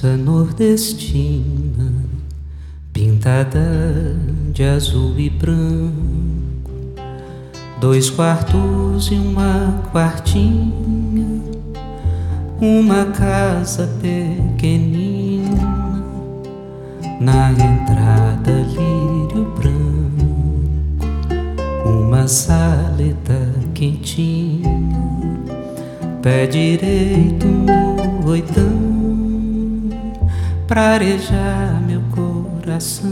rosa nordestina, pintada de azul e branco, 2 quartos e uma quartinha, uma casa pequenina, na entrada lírio branco, uma saleta quentinha, pé direito no oitão, pra arejar meu coração.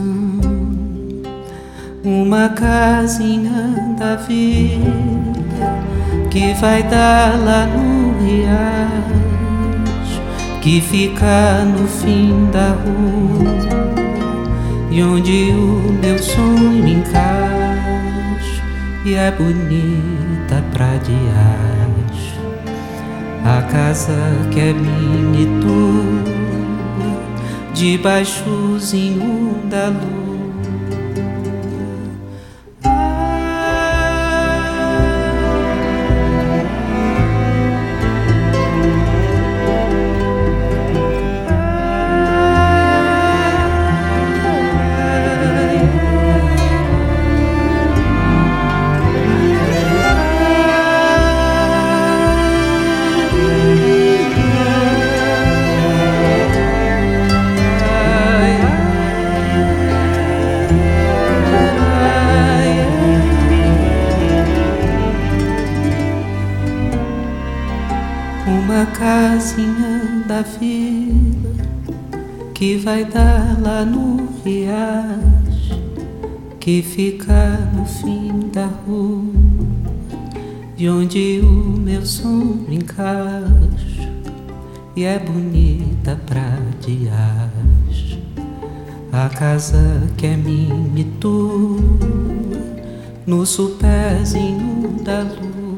Uma casinha da vida que vai dar lá no riacho, que fica no fim da rua, e onde o meu sonho encaixa, e é bonita pra diacho. A casa que é minha e tua, debaixozinho da lua. Uma casinha da vila que vai dar lá no riacho, que fica no fim da rua, e onde o meu sonho encaixa, e é bonita pra diacho. A casa que é minha e tua, no supézinho da lua.